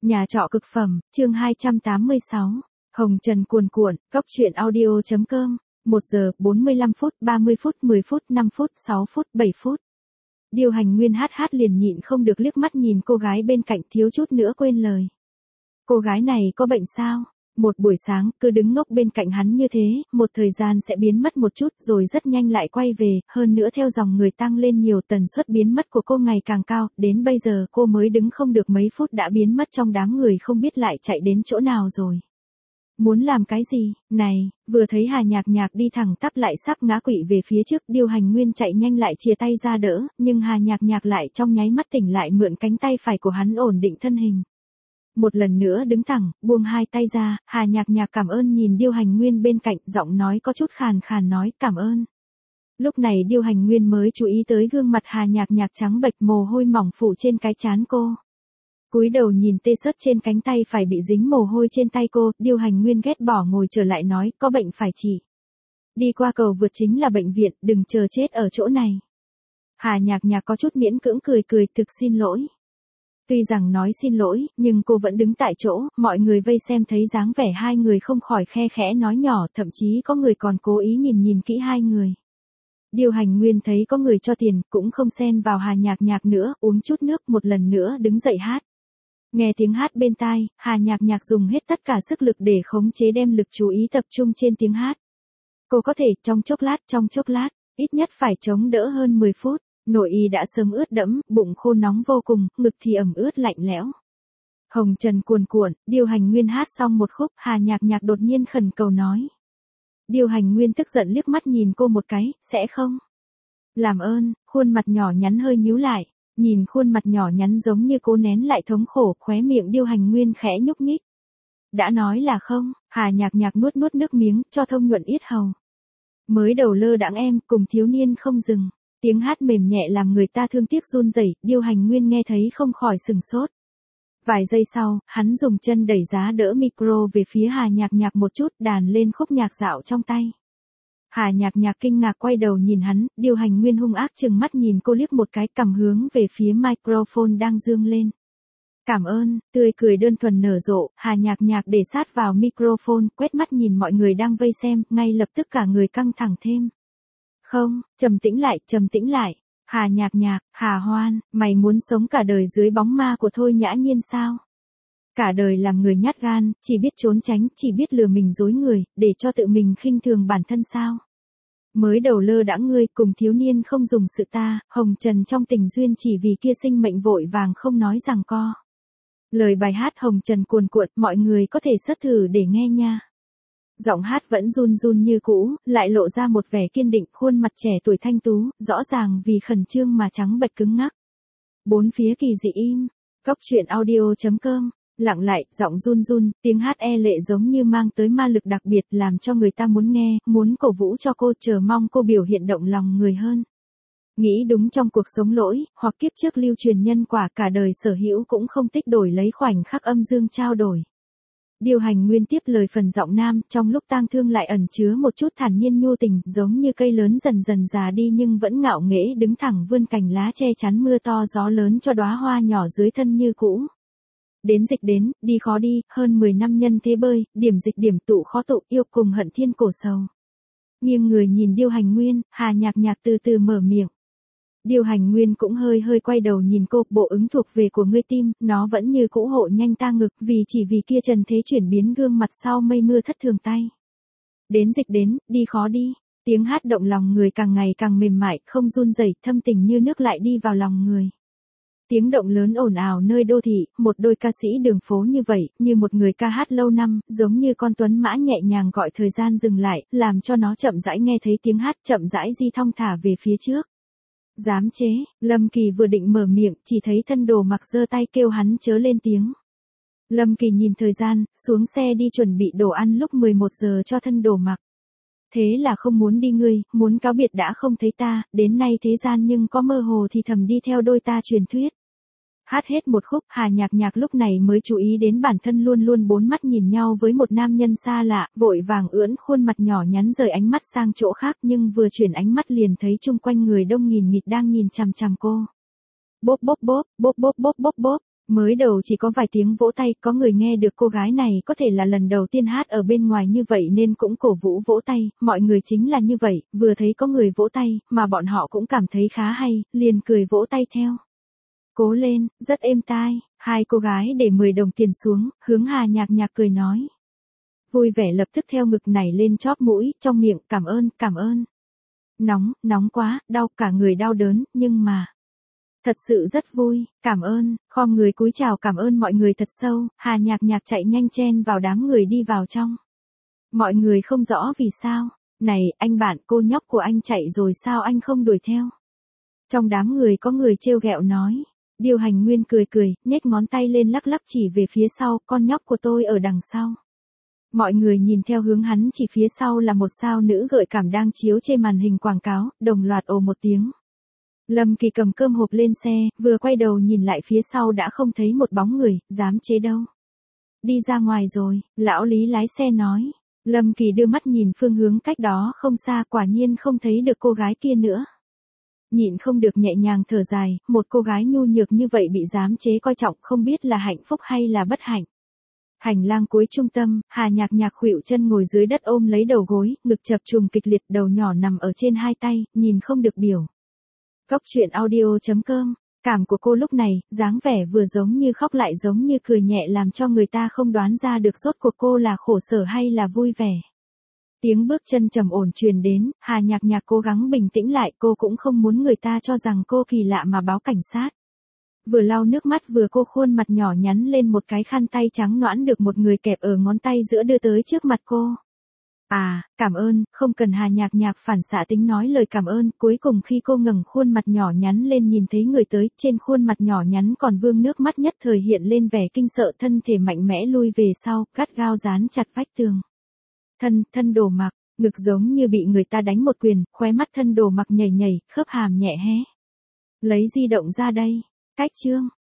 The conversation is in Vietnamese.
Nhà trọ cực phẩm, chương 286. Hồng Trần cuồn cuộn, cóc truyện audio.com. 1 giờ, 45 phút, 30 phút, 10 phút, 5 phút, 6 phút, 7 phút. Điều hành Nguyên hát liền nhịn không được liếc mắt nhìn cô gái bên cạnh, thiếu chút nữa quên lời. Cô gái này có bệnh sao? Một buổi sáng, cứ đứng ngốc bên cạnh hắn như thế, một thời gian sẽ biến mất một chút rồi rất nhanh lại quay về, hơn nữa theo dòng người tăng lên nhiều, tần suất biến mất của cô ngày càng cao, đến bây giờ cô mới đứng không được mấy phút đã biến mất trong đám người không biết lại chạy đến chỗ nào rồi. Muốn làm cái gì? Này, vừa thấy Hà Nhạc Nhạc đi thẳng tắp lại sắp ngã quỵ về phía trước, Điều hành Nguyên chạy nhanh lại chìa tay ra đỡ, nhưng Hà Nhạc Nhạc lại trong nháy mắt tỉnh lại mượn cánh tay phải của hắn ổn định thân hình. Một lần nữa đứng thẳng, buông hai tay ra, Hà Nhạc Nhạc cảm ơn nhìn Điều hành Nguyên bên cạnh, giọng nói có chút khàn khàn nói cảm ơn. Lúc này Điều hành Nguyên mới chú ý tới gương mặt Hà Nhạc Nhạc trắng bệch, mồ hôi mỏng phủ trên cái trán cô. Cúi đầu nhìn tê xớt trên cánh tay phải bị dính mồ hôi trên tay cô, Điều hành Nguyên ghét bỏ ngồi trở lại nói, có bệnh phải trị. Đi qua cầu vượt chính là bệnh viện, đừng chờ chết ở chỗ này. Hà Nhạc Nhạc có chút miễn cưỡng cười, thực xin lỗi. Tuy rằng nói xin lỗi, nhưng cô vẫn đứng tại chỗ, mọi người vây xem thấy dáng vẻ hai người không khỏi khe khẽ nói nhỏ, thậm chí có người còn cố ý nhìn kỹ hai người. Điều hành Nguyên thấy có người cho tiền, cũng không xen vào Hà Nhạc Nhạc nữa, uống chút nước một lần nữa đứng dậy hát. Nghe tiếng hát bên tai, Hà Nhạc Nhạc dùng hết tất cả sức lực để khống chế đem lực chú ý tập trung trên tiếng hát. Cô có thể trong chốc lát, ít nhất phải chống đỡ hơn 10 phút. Nội y đã sớm ướt đẫm, bụng khô nóng vô cùng, ngực thì ẩm ướt lạnh lẽo. Hồng Trần cuồn cuộn, Điều hành Nguyên hát xong một khúc, Hà Nhạc Nhạc đột nhiên khẩn cầu nói. Điều hành Nguyên tức giận liếc mắt nhìn cô một cái, sẽ không? Làm ơn, khuôn mặt nhỏ nhắn hơi nhíu lại, nhìn khuôn mặt nhỏ nhắn giống như cố nén lại thống khổ, khóe miệng Điều hành Nguyên khẽ nhúc nhích. Đã nói là không, Hà Nhạc Nhạc nuốt nước miếng, cho thông nhuận yết hầu. Mới đầu lơ đãng em, cùng thiếu niên không dừng. Tiếng hát mềm nhẹ làm người ta thương tiếc run rẩy, Điều hành Nguyên nghe thấy không khỏi sừng sốt. Vài giây sau, hắn dùng chân đẩy giá đỡ micro về phía Hà Nhạc Nhạc một chút, đàn lên khúc nhạc dạo trong tay. Hà Nhạc Nhạc kinh ngạc quay đầu nhìn hắn, Điều hành Nguyên hung ác trừng mắt nhìn cô liếc một cái, cầm hướng về phía microphone đang dương lên. Cảm ơn, tươi cười đơn thuần nở rộ, Hà Nhạc Nhạc để sát vào microphone, quét mắt nhìn mọi người đang vây xem, ngay lập tức cả người căng thẳng thêm. Không, trầm tĩnh lại, Hà Nhạc Nhạc, Hà Hoan, mày muốn sống cả đời dưới bóng ma của Thôi Nhã Nhiên sao? Cả đời làm người nhát gan, chỉ biết trốn tránh, chỉ biết lừa mình dối người, để cho tự mình khinh thường bản thân sao? Mới đầu lơ đãng ngươi cùng thiếu niên không dùng sự ta, Hồng Trần trong tình duyên chỉ vì kia sinh mệnh vội vàng không nói rằng co. Lời bài hát Hồng Trần cuồn cuộn, mọi người có thể xét thử để nghe nha. Giọng hát vẫn run như cũ, lại lộ ra một vẻ kiên định, khuôn mặt trẻ tuổi thanh tú, rõ ràng vì khẩn trương mà trắng bệch cứng ngắc. Bốn phía kỳ dị im, cóc truyện audio.com, lặng lại, giọng run, tiếng hát e lệ giống như mang tới ma lực đặc biệt làm cho người ta muốn nghe, muốn cổ vũ cho cô, chờ mong cô biểu hiện động lòng người hơn. Nghĩ đúng trong cuộc sống lỗi, hoặc kiếp trước lưu truyền nhân quả cả đời sở hữu cũng không tích đổi lấy khoảnh khắc âm dương trao đổi. Điều hành Nguyên tiếp lời phần giọng nam, trong lúc tang thương lại ẩn chứa một chút thản nhiên nhu tình, giống như cây lớn dần già đi nhưng vẫn ngạo nghễ đứng thẳng vươn cành lá che chắn mưa to gió lớn cho đóa hoa nhỏ dưới thân như cũ. Đến dịch đến, đi khó đi, hơn 10 năm nhân thế bơi, điểm dịch điểm tụ khó tụ, yêu cùng hận thiên cổ sầu. Nghiêng người nhìn Điều hành Nguyên, Hà Nhạc Nhạc từ từ mở miệng. Điều hành Nguyên cũng hơi quay đầu nhìn cô, bộ ứng thuộc về của ngươi tim, nó vẫn như cũ hộ nhanh ta ngực, chỉ vì kia trần thế chuyển biến gương mặt sau mây mưa thất thường tay. Đến dịch đến, đi khó đi, tiếng hát động lòng người càng ngày càng mềm mại, không run rẩy, thâm tình như nước lại đi vào lòng người. Tiếng động lớn ồn ào nơi đô thị, một đôi ca sĩ đường phố như vậy, như một người ca hát lâu năm, giống như con tuấn mã nhẹ nhàng gọi thời gian dừng lại, làm cho nó chậm rãi nghe thấy tiếng hát, chậm rãi di thong thả về phía trước. Dám chế, Lâm Kỳ vừa định mở miệng, chỉ thấy Thân Đồ Mặc giơ tay kêu hắn chớ lên tiếng. Lâm Kỳ nhìn thời gian, xuống xe đi chuẩn bị đồ ăn lúc 11 giờ cho Thân Đồ Mặc. Thế là không muốn đi ngươi, muốn cáo biệt đã không thấy ta, đến nay thế gian nhưng có mơ hồ thì thầm đi theo đôi ta truyền thuyết. Hát hết một khúc, Hà Nhạc Nhạc lúc này mới chú ý đến bản thân luôn bốn mắt nhìn nhau với một nam nhân xa lạ, vội vàng ưỡn khuôn mặt nhỏ nhắn rời ánh mắt sang chỗ khác, nhưng vừa chuyển ánh mắt liền thấy chung quanh người đông nghìn nghịt đang nhìn chằm chằm cô. Bốp, Mới đầu chỉ có vài tiếng vỗ tay, có người nghe được cô gái này có thể là lần đầu tiên hát ở bên ngoài như vậy nên cũng cổ vũ vỗ tay, mọi người chính là như vậy, vừa thấy có người vỗ tay, mà bọn họ cũng cảm thấy khá hay, liền cười vỗ tay theo. Cố lên, rất êm tai, hai cô gái để 10 đồng tiền xuống, hướng Hà Nhạc Nhạc cười nói. Vui vẻ lập tức theo ngực nảy lên chóp mũi, trong miệng cảm ơn, cảm ơn. Nóng quá, đau cả người đau đớn, nhưng mà... Thật sự rất vui, cảm ơn, khom người cúi chào cảm ơn mọi người thật sâu, Hà Nhạc Nhạc chạy nhanh chen vào đám người đi vào trong. Mọi người không rõ vì sao, này, anh bạn cô nhóc của anh chạy rồi sao anh không đuổi theo. Trong đám người có người trêu ghẹo nói, Điều Hành Nguyên cười cười, nhếch ngón tay lên lắc lắc chỉ về phía sau, con nhóc của tôi ở đằng sau. Mọi người nhìn theo hướng hắn chỉ phía sau là một sao nữ gợi cảm đang chiếu trên màn hình quảng cáo, đồng loạt ồ một tiếng. Lâm Kỳ cầm cơm hộp lên xe, vừa quay đầu nhìn lại phía sau đã không thấy một bóng người, dám chế đâu. Đi ra ngoài rồi, lão Lý lái xe nói. Lâm Kỳ đưa mắt nhìn phương hướng cách đó không xa, quả nhiên không thấy được cô gái kia nữa. Nhịn không được nhẹ nhàng thở dài, một cô gái nhu nhược như vậy bị giám chế coi trọng không biết là hạnh phúc hay là bất hạnh. Hành lang cuối trung tâm, Hà Nhạc Nhạc khuỵu chân ngồi dưới đất ôm lấy đầu gối, ngực chập trùng kịch liệt, đầu nhỏ nằm ở trên hai tay, nhìn không được biểu. Góc truyện audio.com, cảm của cô lúc này, dáng vẻ vừa giống như khóc lại giống như cười nhẹ làm cho người ta không đoán ra được rốt cuộc cô là khổ sở hay là vui vẻ. Tiếng bước chân trầm ổn truyền đến, Hà Nhạc Nhạc cố gắng bình tĩnh lại, cô cũng không muốn người ta cho rằng cô kỳ lạ mà báo cảnh sát. Vừa lau nước mắt vừa cô khuôn mặt nhỏ nhắn lên một cái khăn tay trắng nõn được một người kẹp ở ngón tay giữa đưa tới trước mặt cô. À, cảm ơn, không cần. Hà Nhạc Nhạc phản xạ tính nói lời cảm ơn, cuối cùng khi cô ngẩng khuôn mặt nhỏ nhắn lên nhìn thấy người tới, trên khuôn mặt nhỏ nhắn còn vương nước mắt nhất thời hiện lên vẻ kinh sợ, thân thể mạnh mẽ lui về sau, gắt gao dán chặt vách tường. Thân Đồ Mặc, ngực giống như bị người ta đánh một quyền, khóe mắt Thân Đồ Mặc nhảy nhảy, khớp hàm nhẹ hé. Lấy di động ra đây, cách chương.